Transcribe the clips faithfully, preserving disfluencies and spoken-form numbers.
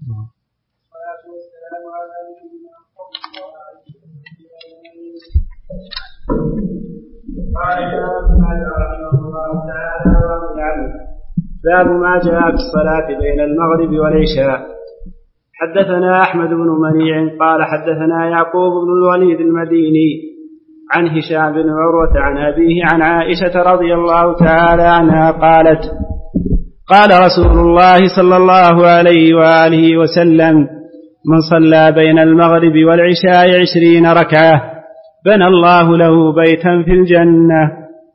باب ما جاء في الصلاة بين المغرب والعشاء. حدثنا أحمد بن منيع قال حدثنا يعقوب بن الوليد المديني عن هشام بن عروة عن أبيه عن عائشة رضي الله تعالى عنها قالت قال رسول الله صلى الله عليه وآله وسلم من صلى بين المغرب والعشاء عشرين ركعة بنى الله له بيتا في الجنة.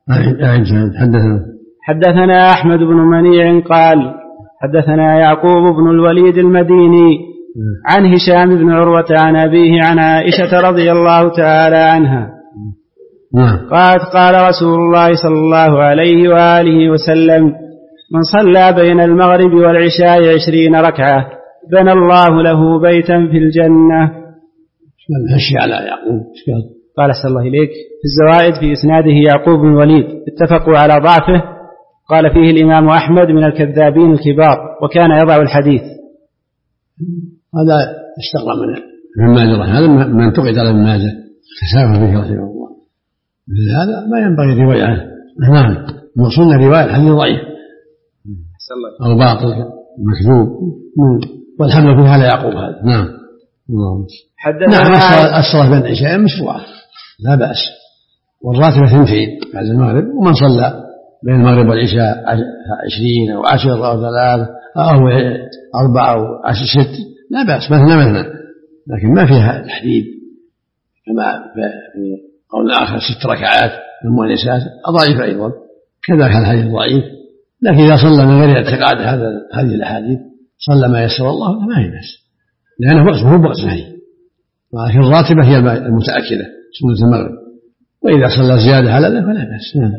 حدثنا أحمد بن منيع قال حدثنا يعقوب بن الوليد المديني عن هشام بن عروة عن أبيه عن عائشة رضي الله تعالى عنها قالت قال رسول الله صلى الله عليه وآله وسلم من صلى بين المغرب والعشاء عشرين ركعة بنى الله له بيتا في الجنة. مشي على يعقوب. قال أحسن الله إليك في الزوائد في إسناده يعقوب بن الوليد اتفقوا على ضعفه. قال فيه الإمام أحمد من الكذابين الكبار وكان يضع الحديث. هذا استغرب منه ابن ماجه، هذا ما انتقد على ابن ماجه تساهل به رحمه الله، مثل هذا ما ينبغي الرواية عنه. نعم المقصود رواية الحديث ضعيف أو باطل مكذوب والحمل فيه على يعقوب هذا. نعم نعم الصلاة بين العشاء مشروعة لا بأس، والراتبة ثنتين بعد المغرب، ومن صلى بين المغرب والعشاء عشرين أو عشر أو ثلاثة أو أربعة أو عشر ست لا بأس، مثنى مثنى، لكن ما فيها تحديد كما في قول آخر ست ركعات للمؤنسات ضعيف أيضا، كذلك الحديث ضعيف. لكن إذا صلى من غير اعتقاد هذا هذه الأحاديث صلى ما يسر الله ما هي بأس، لأنه وقت هو وقت نهي، ولكن الراتبة هي المتأكدة سنة المغرب، وإذا صلى زيادة على ذلك فلا بأس. نعم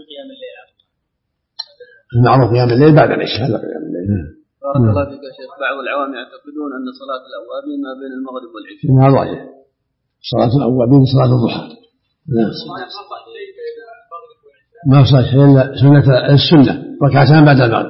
المعروف قيام الليل بعد العشاء هذا قيام الليل. بارك الله فيك يا شيخ. بعض العوام يعتقدون أن صلاة الأوابين ما بين المغرب والعشاء. هذا ضعيف، صلاة الأوابين صلاة الضحى. ما صح إلا سنة السنة ركعتان بعد المغرب.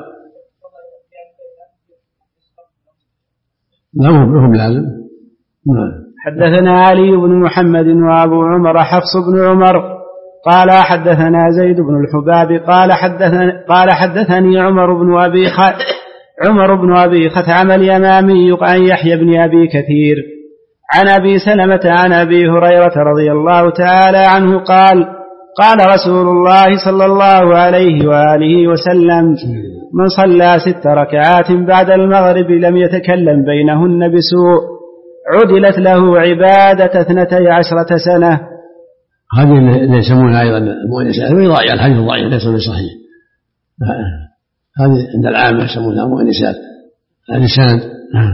لا هم لازم. حدثنا علي بن محمد وأبو عمر حفص بن عمر قال حدثنا زيد بن الحباب قال حدثني قال حدثني عمر بن أبي خ... عمر بن أبي خثعم اليمامي عن يحيى بن أبي كثير عن أبي سلمة عن أبي هريرة رضي الله تعالى عنه قال قال رسول الله صلى الله عليه وآله وسلم من صلى ست ركعات بعد المغرب لم يتكلم بينهن بسوء عدلت له عبادة اثنتي عشرة سنة. هذه اللي يسمونها أيضا المؤنسات، ويضاعي الحديث ضعيف ليس بصحيح. هذه عند العامة يسمونها مؤنسات. هذه سند.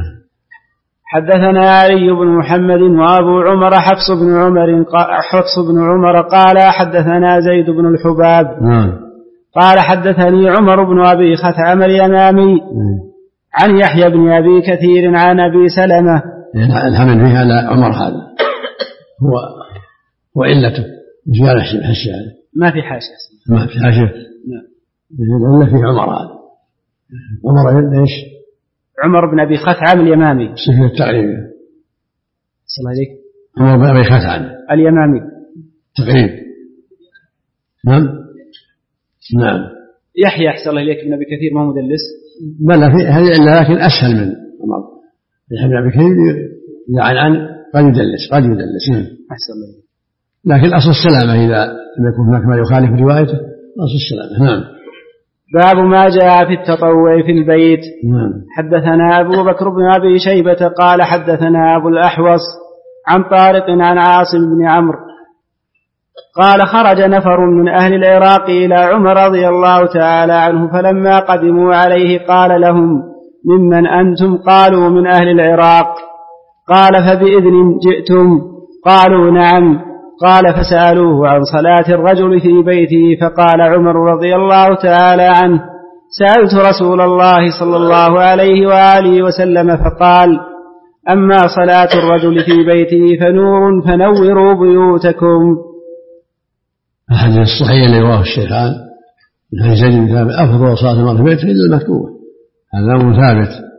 حدثنا علي بن محمد وأبو عمر حفص بن عمر حفص بن عمر قال حدثنا زيد بن الحباب قال حدثني عمر بن أبي خثعم اليمامي عن يحيى بن أبي كثير عن أبي سلمة. الحمل في هذا عمر هذا هو وعلته زيادة حاشية ما في حاشية ما في حاشية إلا في عمر هذا. عمر إيش؟ عمر بن أبي خثعم اليمامي. صفة التقريب. صلى الله عليك. عمر بن أبي خثعم اليمامي. تقريب. نعم. نعم. يحيى أحسن الله إليك بن أبي كثير ما مدلس. بلى في هذه إلا لكن أسهل من عمر. يحيى بن أبي كثير يعني عن قد يدلس قد يدلس. أحسن الله. لكن أصل السلامة إذا لم يكن هناك ما يخالف روايته أصل السلامة. نعم. باب ما جاء في التطوع في البيت. نعم. حدثنا أبو بكر بن أبي شيبة قال حدثنا أبو الأحوص عن طارق عن عاصم بن عمرو قال خرج نفر من أهل العراق إلى عمر رضي الله تعالى عنه فلما قدموا عليه قال لهم ممن أنتم؟ قالوا من أهل العراق. قال فبإذن جئتم؟ قالوا نعم. قال فسألوه عن صلاة الرجل في بيته فقال عمر رضي الله تعالى عنه سألت رسول الله صلى الله عليه وآله وسلم فقال أما صلاة الرجل في بيته فنور فنوروا بيوتكم. الحديث الصحيح اللي رواه الشيخان من حديث زيد بن ثابت أفضل صلاة المرء في بيته إلا المكتوبة، هذا أمر ثابت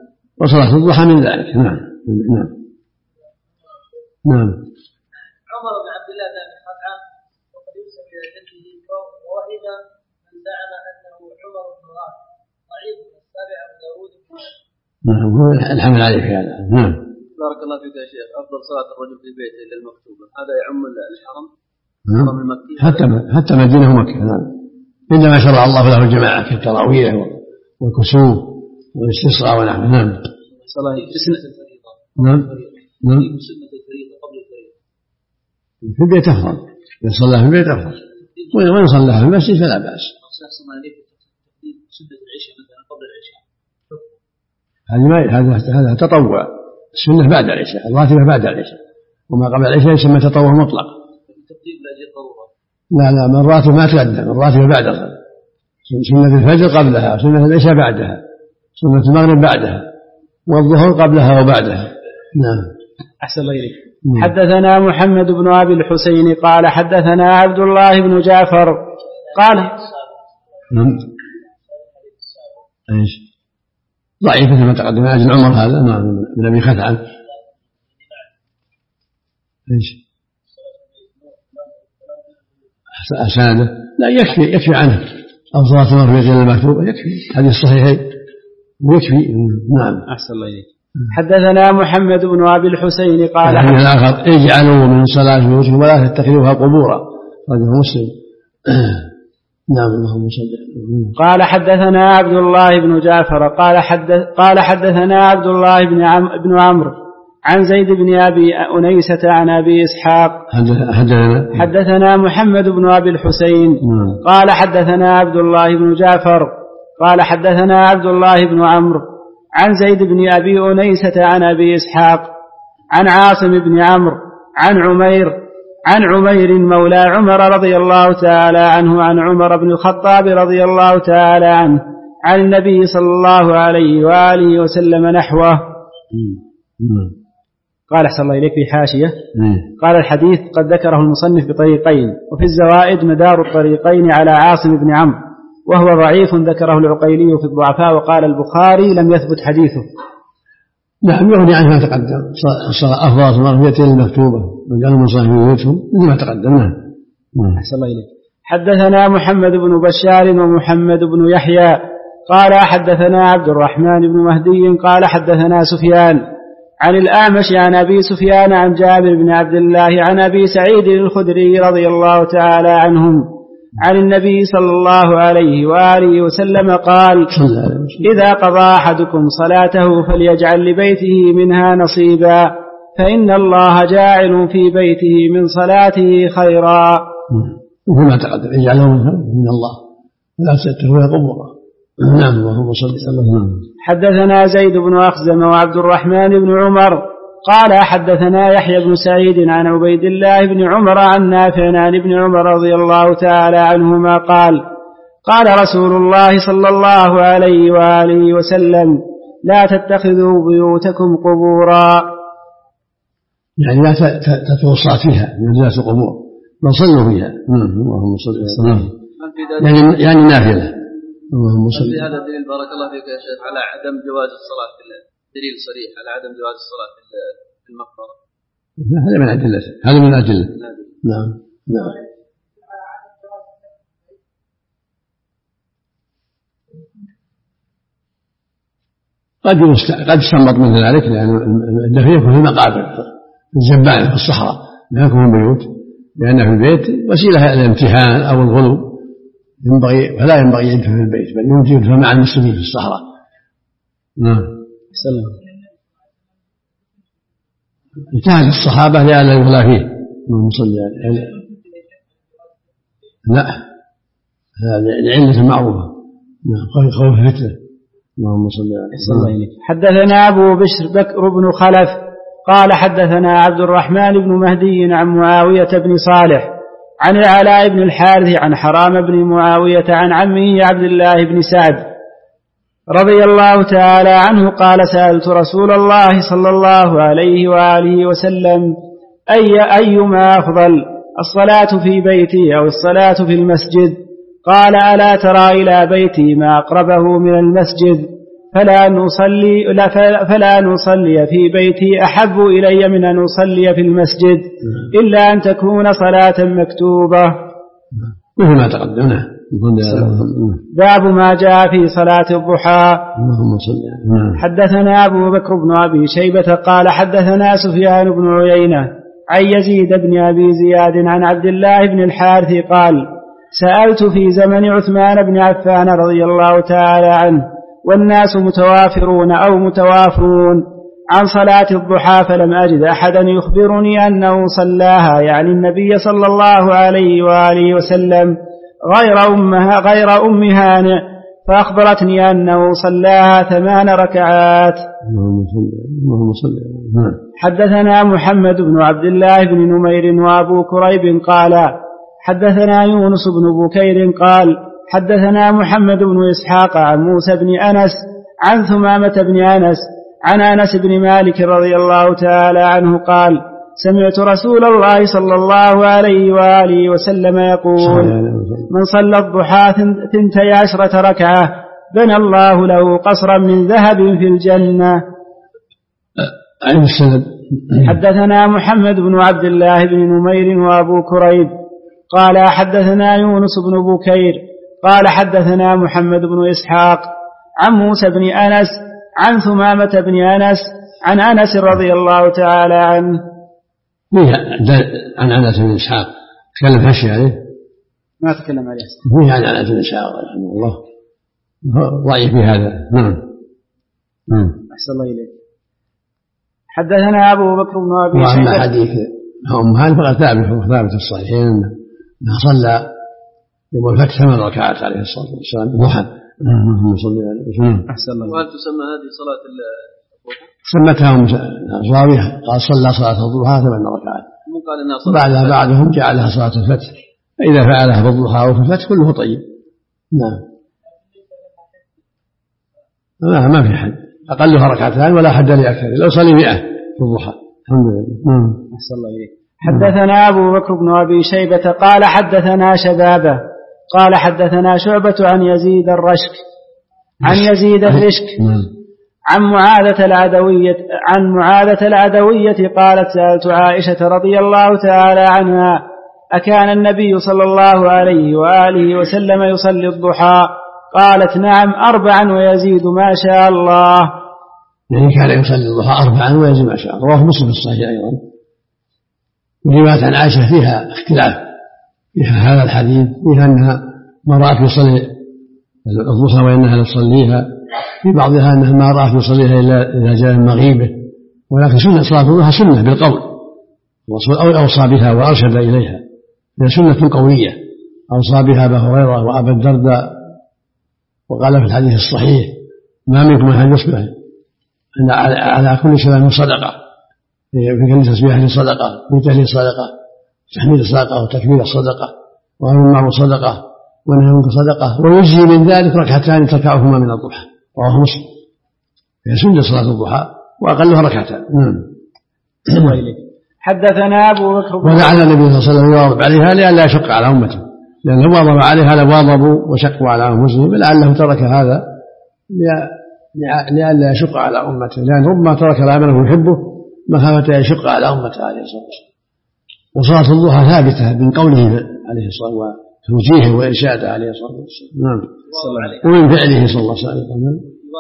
وصلاة الضحى من ذلك. نعم نعم نعم. عمر بن عبد الله بن خطعان وقد يوسف إلى جده وإذا من زعم أنه عمر بن الخطاب ضعيف السابع أبو داود. نعم هو الحمل عليه في هذا. نعم. بارك الله فيك يا شيخ. أفضل صلاة الرجل في بيته إلا المكتوبة هذا يعم الحرم الحرم المكي حتى حتى مدينة ومكة. نعم. إنما شرع الله له الجماعة في التراويح والكسوف والاستصغاء ونحوه. نعم. صلاة سنة الفريضة. نعم نعم. سنة الفريضة قبل الفريضة. في البيت أفضل. إذا صلى في البيت أفضل. وإن صلى في المسجد فلا بأس. سنة العشاء مثلا قبل العشاء. هذا هذا تطوع. السنة بعد العشاء، الراتبة بعد العشاء، وما قبل العشاء يسمى تطوع مطلق. التقديم لا يجي ضرورة. لا لا من الراتب ما تقدم، الراتبة بعد الصلاة. سنة الفجر قبلها، سنة العشاء بعدها، سنة المغرب بعدها، والظهر قبلها وبعدها. نعم. أحسن الله إليك. حدثنا محمد بن أبي الحسين قال حدثنا عبد الله بن جعفر قال نعم. ايش؟ ضعيف مثل ما تقدم أجل عمر هذا. نعم من أبي خثعم. ايش؟ أسانده لا يكفي يكفي عنه أو صلاة المغرب غير المكتوبة يكفي هذه الصحيحين يكفي. نعم. أحسن الله إليك. حدثنا محمد بن أبي الحسين قال حدثنا الآخر اجعلوا من صلاة بيوتكم ولا تتخذوها قبورا. هذا مسلم. نعم اللهم صل. قال حدثنا عبد الله بن جعفر قال حدث قال حدثنا عبد الله بن عم بن عمرو عن زيد بن أبي أنيسة عن أبي إسحاق. حدثنا حدثنا محمد بن أبي الحسين قال حدثنا عبد الله بن جعفر قال حدثنا عبد الله بن عمرو عن زيد بن أبي أنيسة عن أبي إسحاق عن عاصم بن عمرو عن عمير عن عمير مولى عمر رضي الله تعالى عنه عن عمر بن الخطاب رضي الله تعالى عنه عن النبي صلى الله عليه وآله وسلم نحوه. قال أحسن الله إليك في حاشية قال الحديث قد ذكره المصنف بطريقين وفي الزوائد مدار الطريقين على عاصم بن عمرو وهو ضعيف ذكره العقيلي في الضعفاء وقال البخاري لم يثبت حديثه. نعم يغني عنه ما تقدم. الصلاة أفضل صلاة في المكتوبة وجعلوا من صلاة بيوتهم مثل ما تقدم. نعم. أحسن الله إليك. حدثنا محمد بن بشار ومحمد بن يحيى قال حدثنا عبد الرحمن بن مهدي قال حدثنا سفيان عن الأعمش عن أبي سفيان عن جابر بن عبد الله عن أبي سعيد الخدري رضي الله تعالى عنهم عن النبي صلى الله عليه وآله وسلم قال إذا قضى أحدكم صلاته فليجعل لبيته منها نصيبا فإن الله جاعل في بيته من صلاته خيرا. وما تقدم يجعله من الله ولا تتخذوها قبورا. نعم اللهم صل وسلم. حدثنا زيد بن أخزم وعبد الرحمن بن عمر قال حدثنا يحيى بن سعيد عن عبيد الله بن عمر عن نافع عن ابن عمر رضي الله تعالى عنهما قال قال رسول الله صلى الله عليه وآله وسلم لا تتخذوا بيوتكم قبورا. يعني لا تتركوا الصلاة فيها من ذات القبور بل صلوا فيها. اللهم صل وسلم. يعني يعني نافلة. اللهم صل. في هذا الدليل بارك الله فيك يا شيخ على عدم جواز الصلاة في دليل صريح على عدم جواز الصلاة في المقبرة. هذا من أدلة هذا من أدلة. نعم نعم. قد قد يستنبط من ذلك لأن الدفن يكون في المقابر في الزبانة في الصحراء لا يكون في البيوت لأن في البيت وسيلة الامتحان أو الغلو ينبغي فلا ينبغي يدفن في البيت بل يمكن يدفن مع المسلمين في الصحراء. نعم. سلام. انتهت الصحابة لألا يغلى فيه. اللهم صل عليه. لا هذا لعلة معروفة. نعم خوف فتنة. اللهم صل عليه. حدثنا أبو بشر بكر بن خلف قال حدثنا عبد الرحمن بن مهدي عن معاوية بن صالح عن العلاء بن الحارث عن حرام بن معاوية عن عمه عبد الله بن سعد رضي الله تعالى عنه قال سألت رسول الله صلى الله عليه وآله وسلم أي أيما أفضل الصلاة في بيتي أو الصلاة في المسجد؟ قال ألا ترى إلى بيتي ما أقربه من المسجد؟ فلا نصلي لا فلا نصلي في بيتي أحب إلي من أن أصلي في المسجد إلا أن تكون صلاة مكتوبة. مثل ما تقدمنا. باب ما جاء في صلاة الضحى. حدثنا أبو بكر بن أبي شيبة قال حدثنا سفيان بن عيينة عن يزيد بن أبي زياد عن عبد الله بن الحارث قال سألت في زمن عثمان بن عفان رضي الله تعالى عنه والناس متوافرون أو متوافرون عن صلاة الضحى فلم أجد أحدا يخبرني أنه صلاها يعني النبي صلى الله عليه وآله وسلم غير أمها غير أم هانئ فأخبرتني أنه صلاها ثمان ركعات. حدثنا محمد بن عبد الله بن نمير وأبو كريب قال حدثنا يونس بن بكير قال حدثنا محمد بن إسحاق عن موسى بن أنس عن ثمامة بن أنس عن أنس بن مالك رضي الله تعالى عنه قال سمعت رسول الله صلى الله عليه وآله وسلم يقول من صلى الضحى ثنتي عشرة ركعة بنى الله له قصرا من ذهب في الجنة. حدثنا محمد بن عبد الله بن نمير وأبو كريب قال حدثنا يونس بن بكير قال حدثنا محمد بن إسحاق عن موسى بن أنس عن ثمامة بن أنس عن أنس رضي الله تعالى عنه. عن أنس بن إسحاق تكلم هشي عليه ما تكلم عليه فيه عن أنس بن إسحاق رحمه الله ضعيف في هذا. نعم. أحسن الله إليك. حدثنا أبو بكر بن أبي شيبة. وأما حديث أم هانئ فقد ثابت ثابت الصحيحين أنه صلى يوم الفتح ثمان ركعات عليه الصلاة والسلام ضحى. أحسن الله. وهل تسمى هذه صلاة الضحى؟ سمتها صاوية قال صلى صلاة الضحى ثمان ركعات بعدها بعدهم جعلها صلاة الفتح فإذا فعلها بالضحى أو في الفتح كله طيب. نعم. لا ما في حد أقلها ركعتان ولا حد لأكثر لو صلي مئة في الضحى. الحمد لله. أحسن الله إليك. حدثنا أبو بكر بن أبي شيبة قال حدثنا شبابه قال حدثنا شعبة عن يزيد الرشك عن يزيد الرشك عن معاذة العدوية عن معاذة العدوية قالت سألت عائشة رضي الله تعالى عنها أكان النبي صلى الله عليه وآله وسلم يصلي الضحى قالت نعم أربعا ويزيد ما شاء الله. يعني كان يصلي الضحى أربعا ويزيد ما شاء الله. رواه مسلم في الصحيح أيضا. ورواية عن عائشة فيها اختلاف فيها هذا الحديث فيها أنها ما رأت يصلي الضحى وإنها تصليها في بعضها أنها ما رأت يصليها إلا إذا جاء مغيبه ولكن سنة صلاة الضحى سنة بالقول الرسول أوصى بها وأرشد إليها هي سنة قولية أوصى بها أبا هريرة وأبا الدرداء وقال في الحديث الصحيح ما منكم أحد يصبح أن على كل شيء صدقة في كل تسبيح صدقة في تهليل صدقة تحميد صدقة وتكبير صدقة وأمر بالمعروف صدقة ونهي عن المنكر صدقة ويجزي من ذلك ركعتان تركعهما من الضحى. رواه مسلم. هي سنة صلاة الضحى وأقلها ركعتان. نعم. حدثنا أبو بكر ولعل النبي صلى الله عليه وسلم يواظب عليها لئلا يشق على أمته لأن لو واظب عليها لواظبوا وشقوا على أنفسهم لعله ترك هذا لئلا يشق على أمته لأن ربما ترك العمل يحبه مخافة يشق على أمته عليه الصلاة والسلام. وصلاة الضحى ثابتة من قوله عليه الصلاة والسلام توجيهه وإرشاده عليه الصلاة والسلام. نعم. ومن فعله صلى الله عليه وسلم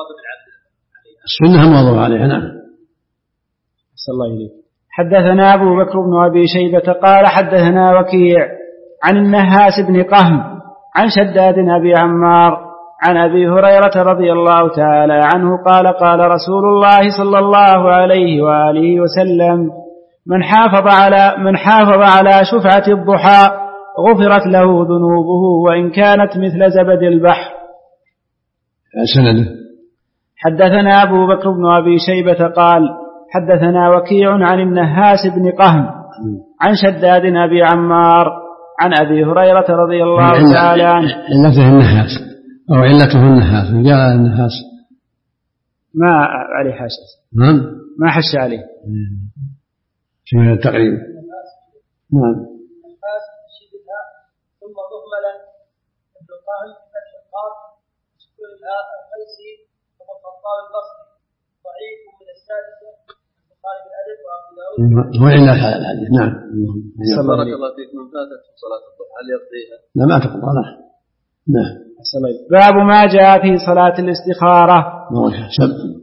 السنة مواظب عليها. نعم. صلى الله عليه. حدثنا أبو بكر بن أبي شيبة قال حدثنا وكيع عن النهاس بن قهم عن شداد أبي عمار عن أبي هريرة رضي الله تعالى عنه قال قال رسول الله صلى الله عليه وآله وسلم من حافظ على من حافظ على شفعة الضحى غفرت له ذنوبه وإن كانت مثل زبد البحر. سند. حدثنا أبو بكر بن أبي شيبة قال حدثنا وكيع عن النهاس بن قهم عن شداد أبي عمار عن أبي هريرة رضي الله تعالى عنه. علته النهاس أو علته النهاس جاء النهاس ما عليه حاشة. نعم. ما حش عليه. في التقريب. نعم. ثم مهملا ابن القاهي فتح القاف سكون الهاء القيسي وفقط الخطاب البصري ضعيف من السادسة البخاري بالأدب وأبو داود هو إلا هذا الحديث. نعم. بارك الله فيك. من فاتت صلاة الضحى هل يقضيها؟ لا ما تقضى. لا. نعم. باب ما جاء في صلاة الاستخارة. سب